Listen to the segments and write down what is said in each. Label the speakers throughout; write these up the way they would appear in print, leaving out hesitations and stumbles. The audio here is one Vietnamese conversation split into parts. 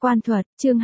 Speaker 1: Quan thuật, chương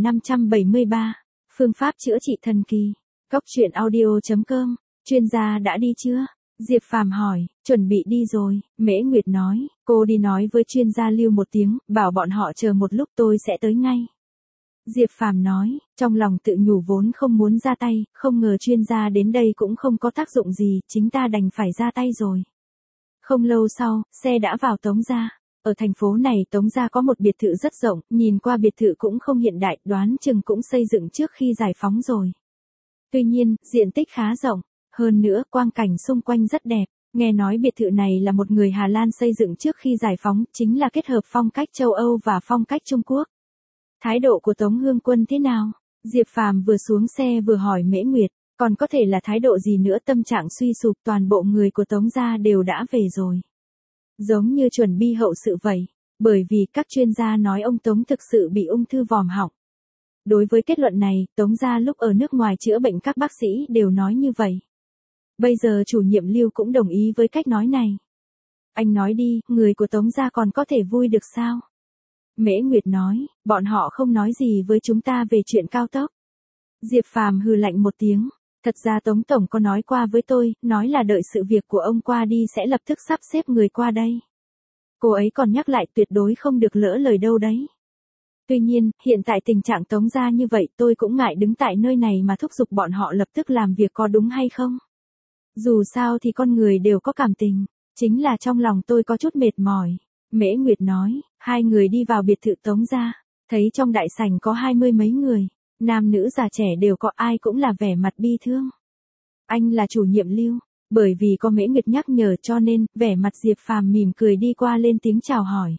Speaker 1: 2573. Phương pháp chữa trị thần kỳ. Cốc truyện audio.com. Chuyên gia đã đi chưa? Diệp Phàm hỏi. Chuẩn bị đi rồi, Mễ Nguyệt nói. Cô đi nói với chuyên gia Lưu một tiếng, bảo bọn họ chờ một lúc tôi sẽ tới ngay. Diệp Phàm nói, trong lòng tự nhủ vốn không muốn ra tay, không ngờ chuyên gia đến đây cũng không có tác dụng gì, chính ta đành phải ra tay rồi. Không lâu sau, xe đã vào Tống gia. Ở thành phố này Tống gia có một biệt thự rất rộng, nhìn qua biệt thự cũng không hiện đại, đoán chừng cũng xây dựng trước khi giải phóng rồi. Tuy nhiên, diện tích khá rộng, hơn nữa quang cảnh xung quanh rất đẹp. Nghe nói biệt thự này là một người Hà Lan xây dựng trước khi giải phóng, chính là kết hợp phong cách châu Âu và phong cách Trung Quốc. Thái độ của Tống Hương Quân thế nào? Diệp Phàm vừa xuống xe vừa hỏi Mễ Nguyệt, còn có thể là thái độ gì nữa, tâm trạng suy sụp, toàn bộ người của Tống gia đều đã về rồi. Giống như chuẩn bị hậu sự vậy, bởi vì các chuyên gia nói ông Tống thực sự bị ung thư vòm họng. Đối với kết luận này, Tống gia lúc ở nước ngoài chữa bệnh các bác sĩ đều nói như vậy. Bây giờ chủ nhiệm Lưu cũng đồng ý với cách nói này. Anh nói đi, người của Tống gia còn có thể vui được sao? Mễ Nguyệt nói, bọn họ không nói gì với chúng ta về chuyện cao tốc. Diệp Phàm hừ lạnh một tiếng. Thật ra Tống Tổng có nói qua với tôi, nói là đợi sự việc của ông qua đi sẽ lập tức sắp xếp người qua đây. Cô ấy còn nhắc lại tuyệt đối không được lỡ lời đâu đấy. Tuy nhiên, hiện tại tình trạng Tống gia như vậy tôi cũng ngại đứng tại nơi này mà thúc giục bọn họ lập tức làm việc, có đúng hay không? Dù sao thì con người đều có cảm tình, chính là trong lòng tôi có chút mệt mỏi. Mễ Nguyệt nói, hai người đi vào biệt thự Tống gia, thấy trong đại sảnh có 20 mấy người. Nam nữ già trẻ đều có, ai cũng là vẻ mặt bi thương. Anh là chủ nhiệm Lưu, bởi vì có Mễ Nguyệt nhắc nhở cho nên, vẻ mặt Diệp Phàm mỉm cười đi qua lên tiếng chào hỏi.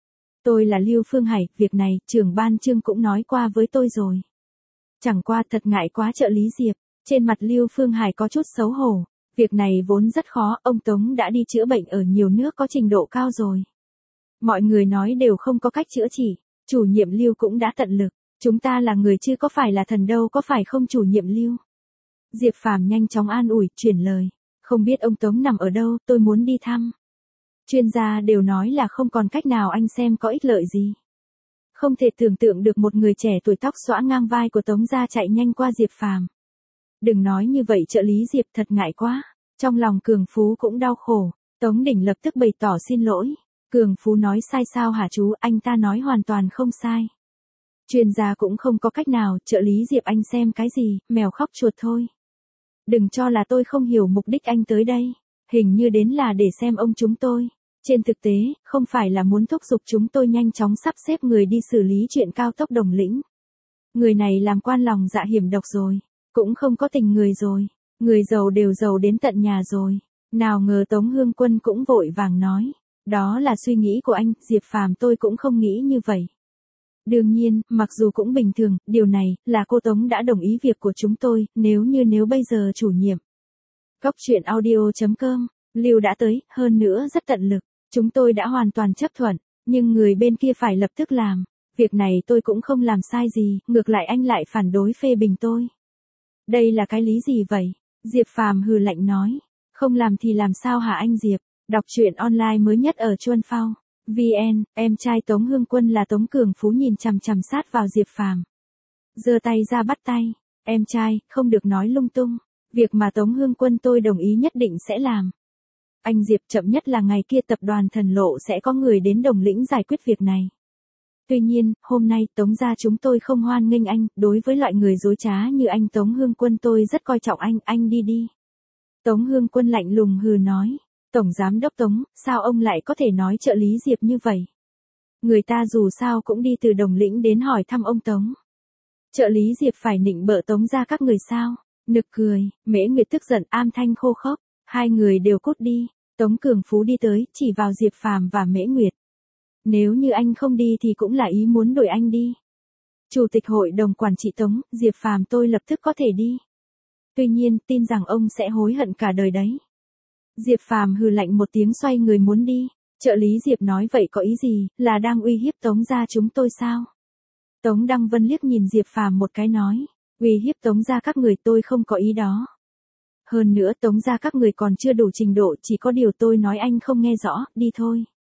Speaker 1: Tôi là Lưu Phương Hải, việc này, trưởng ban Trương cũng nói qua với tôi rồi. Chẳng qua thật ngại quá trợ lý Diệp, trên mặt Lưu Phương Hải có chút xấu hổ. Việc này vốn rất khó, ông Tống đã đi chữa bệnh ở nhiều nước có trình độ cao rồi. Mọi người nói đều không có cách chữa trị, chủ nhiệm Lưu cũng đã tận lực. Chúng ta là người chứ có phải là thần đâu, có phải không chủ nhiệm Lưu? Diệp Phàm nhanh chóng an ủi, chuyển lời. Không biết ông Tống nằm ở đâu, tôi muốn đi thăm. Chuyên gia đều nói là không còn cách nào, anh xem có ích lợi gì. Không thể tưởng tượng được một người trẻ tuổi tóc xõa ngang vai của Tống gia chạy nhanh qua Diệp Phàm. Đừng nói như vậy trợ lý Diệp, thật ngại quá. Trong lòng Cường Phú cũng đau khổ. Tống Đỉnh lập tức bày tỏ xin lỗi. Cường Phú nói sai sao hả chú, anh ta nói hoàn toàn không sai. Chuyên gia cũng không có cách nào, trợ lý Diệp anh xem cái gì, mèo khóc chuột thôi. Đừng cho là tôi không hiểu mục đích anh tới đây. Hình như đến là để xem ông chúng tôi. Trên thực tế, không phải là muốn thúc giục chúng tôi nhanh chóng sắp xếp người đi xử lý chuyện cao tốc Đồng Lĩnh. Người này làm quan lòng dạ hiểm độc rồi. Cũng không có tình người rồi. Người giàu đều giàu đến tận nhà rồi. Nào ngờ Tống Hương Quân cũng vội vàng nói. Đó là suy nghĩ của anh, Diệp Phàm tôi cũng không nghĩ như vậy. Đương nhiên, mặc dù cũng bình thường, điều này, là cô Tống đã đồng ý việc của chúng tôi, nếu bây giờ chủ nhiệm. Cốc truyện audio.com, Lưu đã tới, hơn nữa rất tận lực, chúng tôi đã hoàn toàn chấp thuận, nhưng người bên kia phải lập tức làm. Việc này tôi cũng không làm sai gì, ngược lại anh lại phản đối phê bình tôi. Đây là cái lý gì vậy? Diệp Phàm hừ lạnh nói. Không làm thì làm sao hả anh Diệp? Đọc truyện online mới nhất ở Chuan Phao. VN, em trai Tống Hương Quân là Tống Cường Phú nhìn chằm chằm sát vào Diệp Phàm. Giơ tay ra bắt tay, em trai, không được nói lung tung, việc mà Tống Hương Quân tôi đồng ý nhất định sẽ làm. Anh Diệp, chậm nhất là ngày kia tập đoàn Thần Lộ sẽ có người đến Đồng Lĩnh giải quyết việc này. Tuy nhiên, hôm nay Tống gia chúng tôi không hoan nghênh anh, đối với loại người dối trá như anh Tống Hương Quân tôi rất coi trọng anh đi đi. Tống Hương Quân lạnh lùng hừ nói. Tổng Giám đốc Tống, sao ông lại có thể nói trợ lý Diệp như vậy? Người ta dù sao cũng đi từ Đồng Lĩnh đến hỏi thăm ông Tống. Trợ lý Diệp phải nịnh bợ Tống ra các người sao? Nực cười, Mễ Nguyệt tức giận, am thanh khô khốc, hai người đều cút đi. Tống Cường Phú đi tới, chỉ vào Diệp Phàm và Mễ Nguyệt. Nếu như anh không đi thì cũng là ý muốn đuổi anh đi. Chủ tịch hội đồng quản trị Tống, Diệp Phàm tôi lập tức có thể đi. Tuy nhiên, tin rằng ông sẽ hối hận cả đời đấy. Diệp Phàm hừ lạnh một tiếng xoay người muốn đi. Trợ lý Diệp nói vậy có ý gì, là đang uy hiếp Tống gia chúng tôi sao? Tống Đăng Vân liếc nhìn Diệp Phàm một cái nói, uy hiếp Tống gia các người tôi không có ý đó. Hơn nữa Tống gia các người còn chưa đủ trình độ, chỉ có điều tôi nói anh không nghe rõ, đi thôi.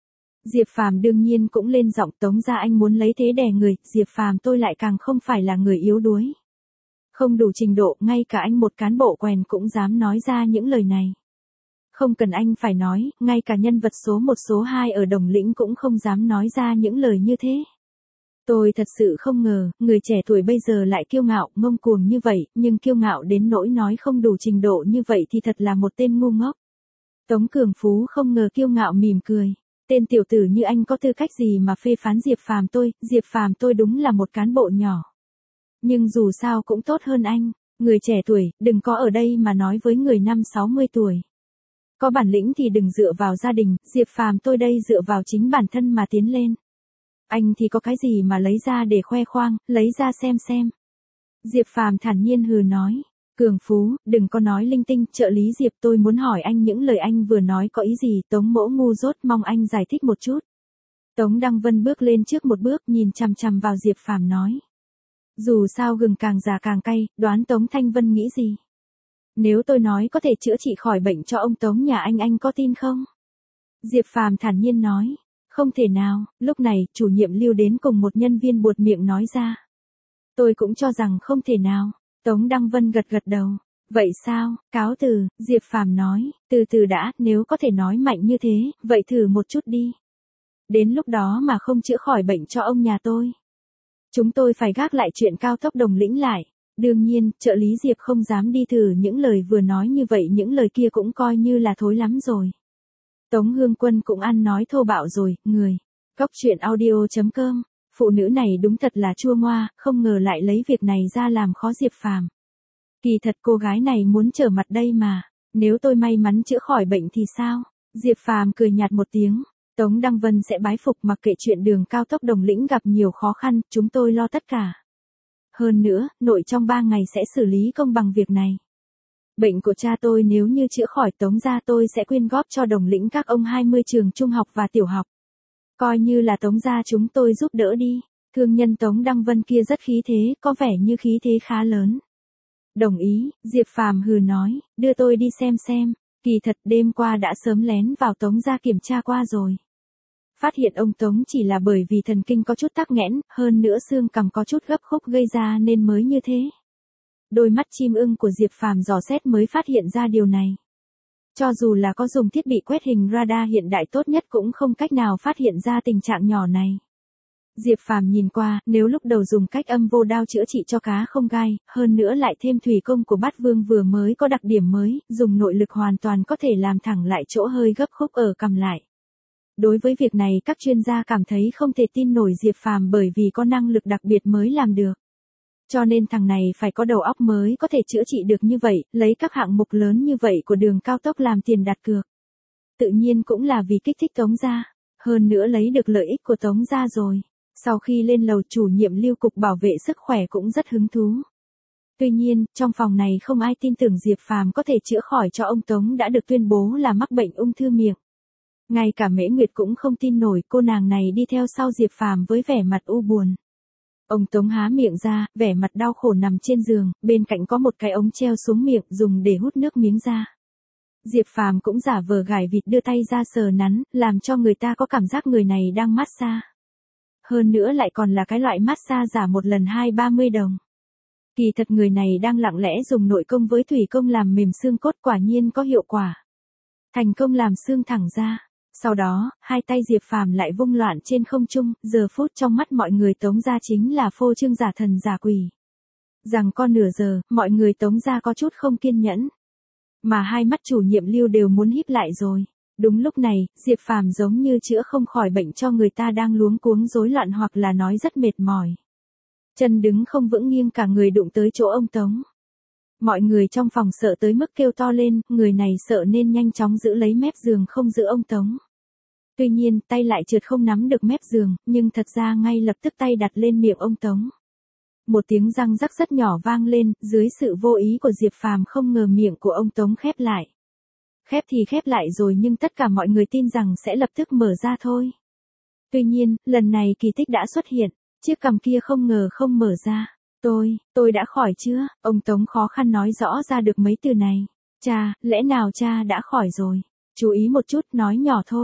Speaker 1: Diệp Phàm đương nhiên cũng lên giọng, Tống gia anh muốn lấy thế đè người, Diệp Phàm tôi lại càng không phải là người yếu đuối. Không đủ trình độ, ngay cả anh một cán bộ quèn cũng dám nói ra những lời này. Không cần anh phải nói, ngay cả nhân vật số 1 số 2 ở Đồng Lĩnh cũng không dám nói ra những lời như thế. Tôi thật sự không ngờ, người trẻ tuổi bây giờ lại kiêu ngạo, ngông cuồng như vậy, nhưng kiêu ngạo đến nỗi nói không đủ trình độ như vậy thì thật là một tên ngu ngốc. Tống Cường Phú không ngờ kiêu ngạo mỉm cười. Tên tiểu tử như anh có tư cách gì mà phê phán Diệp Phàm tôi đúng là một cán bộ nhỏ. Nhưng dù sao cũng tốt hơn anh, người trẻ tuổi, đừng có ở đây mà nói với người 50-60 tuổi. Có bản lĩnh thì đừng dựa vào gia đình, Diệp Phàm tôi đây dựa vào chính bản thân mà tiến lên. Anh thì có cái gì mà lấy ra để khoe khoang, lấy ra xem. Diệp Phàm thản nhiên hừ nói. Cường Phú, đừng có nói linh tinh, trợ lý Diệp tôi muốn hỏi anh những lời anh vừa nói có ý gì, Tống mỗ ngu dốt mong anh giải thích một chút. Tống Đăng Vân bước lên trước một bước nhìn chằm chằm vào Diệp Phàm nói. Dù sao gừng càng già càng cay, đoán Tống Thanh Vân nghĩ gì? Nếu tôi nói có thể chữa trị khỏi bệnh cho ông Tống nhà anh có tin không? Diệp Phàm thản nhiên nói. Không thể nào, lúc này, chủ nhiệm Lưu đến cùng một nhân viên buột miệng nói ra. Tôi cũng cho rằng không thể nào. Tống Đăng Vân gật đầu. Vậy sao, cáo từ, Diệp Phàm nói, từ từ đã, nếu có thể nói mạnh như thế, vậy thử một chút đi. Đến lúc đó mà không chữa khỏi bệnh cho ông nhà tôi. Chúng tôi phải gác lại chuyện cao tốc Đồng Lĩnh lại. Đương nhiên, trợ lý Diệp không dám đi thử những lời vừa nói như vậy, những lời kia cũng coi như là thối lắm rồi. Tống Hương Quân cũng ăn nói thô bạo rồi, người. Góc truyện audio.com, phụ nữ này đúng thật là chua ngoa, không ngờ lại lấy việc này ra làm khó Diệp Phàm. Kỳ thật cô gái này muốn trở mặt đây mà, nếu tôi may mắn chữa khỏi bệnh thì sao? Diệp Phàm cười nhạt một tiếng, Tống Đăng Vân sẽ bái phục mặc kệ chuyện đường cao tốc Đồng Lĩnh gặp nhiều khó khăn, chúng tôi lo tất cả. Hơn nữa, nội trong 3 ngày sẽ xử lý công bằng việc này. Bệnh của cha tôi nếu như chữa khỏi Tống gia tôi sẽ quyên góp cho Đồng Lĩnh các ông 20 trường trung học và tiểu học. Coi như là Tống gia chúng tôi giúp đỡ đi. Thương nhân Tống Đăng Vân kia rất khí thế, có vẻ như khí thế khá lớn. Đồng ý, Diệp Phàm hừ nói, đưa tôi đi xem. Kỳ thật đêm qua đã sớm lén vào Tống gia kiểm tra qua rồi. Phát hiện ông Tống chỉ là bởi vì thần kinh có chút tắc nghẽn, hơn nữa xương cằm có chút gấp khúc gây ra nên mới như thế. Đôi mắt chim ưng của Diệp Phàm dò xét mới phát hiện ra điều này. Cho dù là có dùng thiết bị quét hình radar hiện đại tốt nhất cũng không cách nào phát hiện ra tình trạng nhỏ này. Diệp Phàm nhìn qua, nếu lúc đầu dùng cách âm vô đao chữa trị cho cá không gai, hơn nữa lại thêm thủy công của Bát Vương vừa mới có đặc điểm mới, dùng nội lực hoàn toàn có thể làm thẳng lại chỗ hơi gấp khúc ở cằm lại. Đối với việc này các chuyên gia cảm thấy không thể tin nổi Diệp Phàm bởi vì có năng lực đặc biệt mới làm được. Cho nên thằng này phải có đầu óc mới có thể chữa trị được như vậy, lấy các hạng mục lớn như vậy của đường cao tốc làm tiền đặt cược. Tự nhiên cũng là vì kích thích Tống gia, hơn nữa lấy được lợi ích của Tống gia rồi. Sau khi lên lầu chủ nhiệm Lưu cục bảo vệ sức khỏe cũng rất hứng thú. Tuy nhiên, trong phòng này không ai tin tưởng Diệp Phàm có thể chữa khỏi cho ông Tống đã được tuyên bố là mắc bệnh ung thư miệng. Ngay cả Mễ Nguyệt cũng không tin nổi cô nàng này đi theo sau Diệp Phàm với vẻ mặt u buồn. Ông Tống há miệng ra, vẻ mặt đau khổ nằm trên giường, bên cạnh có một cái ống treo xuống miệng dùng để hút nước miếng ra. Diệp Phàm cũng giả vờ gài vịt đưa tay ra sờ nắn, làm cho người ta có cảm giác người này đang massage. Hơn nữa lại còn là cái loại massage giả một lần 20-30 đồng. Kỳ thật người này đang lặng lẽ dùng nội công với thủy công làm mềm xương cốt quả nhiên có hiệu quả. Thành công làm xương thẳng ra. Sau đó, hai tay Diệp Phàm lại vung loạn trên không trung, giờ phút trong mắt mọi người Tống gia chính là phô trương giả thần giả quỷ. Rằng con nửa giờ, mọi người Tống gia có chút không kiên nhẫn. Mà hai mắt chủ nhiệm Lưu đều muốn híp lại rồi. Đúng lúc này, Diệp Phàm giống như chữa không khỏi bệnh cho người ta đang luống cuống rối loạn hoặc là nói rất mệt mỏi. Chân đứng không vững nghiêng cả người đụng tới chỗ ông Tống. Mọi người trong phòng sợ tới mức kêu to lên, người này sợ nên nhanh chóng giữ lấy mép giường không giữ ông Tống. Tuy nhiên, tay lại trượt không nắm được mép giường, nhưng thật ra ngay lập tức tay đặt lên miệng ông Tống. Một tiếng răng rắc rất nhỏ vang lên, dưới sự vô ý của Diệp Phàm không ngờ miệng của ông Tống khép lại. Khép thì khép lại rồi nhưng tất cả mọi người tin rằng sẽ lập tức mở ra thôi. Tuy nhiên, lần này kỳ tích đã xuất hiện, chiếc cằm kia không ngờ không mở ra. Tôi đã khỏi chưa? Ông Tống khó khăn nói rõ ra được mấy từ này. Cha, lẽ nào cha đã khỏi rồi? Chú ý một chút, nói nhỏ thôi.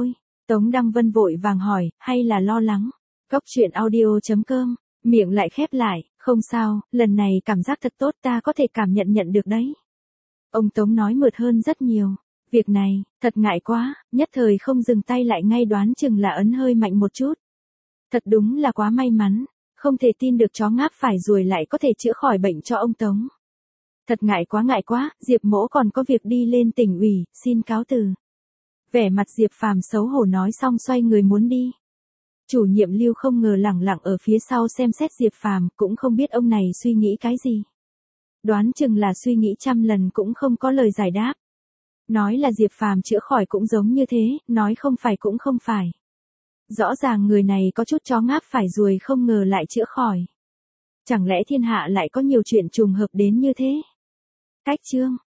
Speaker 1: Tống Đăng Vân vội vàng hỏi, hay là lo lắng? Cốc truyện audio.com, miệng lại khép lại, không sao, lần này cảm giác thật tốt, ta có thể cảm nhận được đấy. Ông Tống nói mượt hơn rất nhiều. Việc này, thật ngại quá, nhất thời không dừng tay lại ngay, đoán chừng là ấn hơi mạnh một chút. Thật đúng là quá may mắn, không thể tin được chó ngáp phải ruồi lại có thể chữa khỏi bệnh cho ông Tống. Thật ngại quá, Diệp Mỗ còn có việc đi lên tỉnh ủy, xin cáo từ. Vẻ mặt Diệp Phàm xấu hổ nói xong xoay người muốn đi. Chủ nhiệm Lưu không ngờ lẳng lặng ở phía sau xem xét Diệp Phàm, cũng không biết ông này suy nghĩ cái gì. Đoán chừng là suy nghĩ trăm lần cũng không có lời giải đáp. Nói là Diệp Phàm chữa khỏi cũng giống như thế, nói không phải cũng không phải. Rõ ràng người này có chút chó ngáp phải ruồi không ngờ lại chữa khỏi. Chẳng lẽ thiên hạ lại có nhiều chuyện trùng hợp đến như thế? Cách chương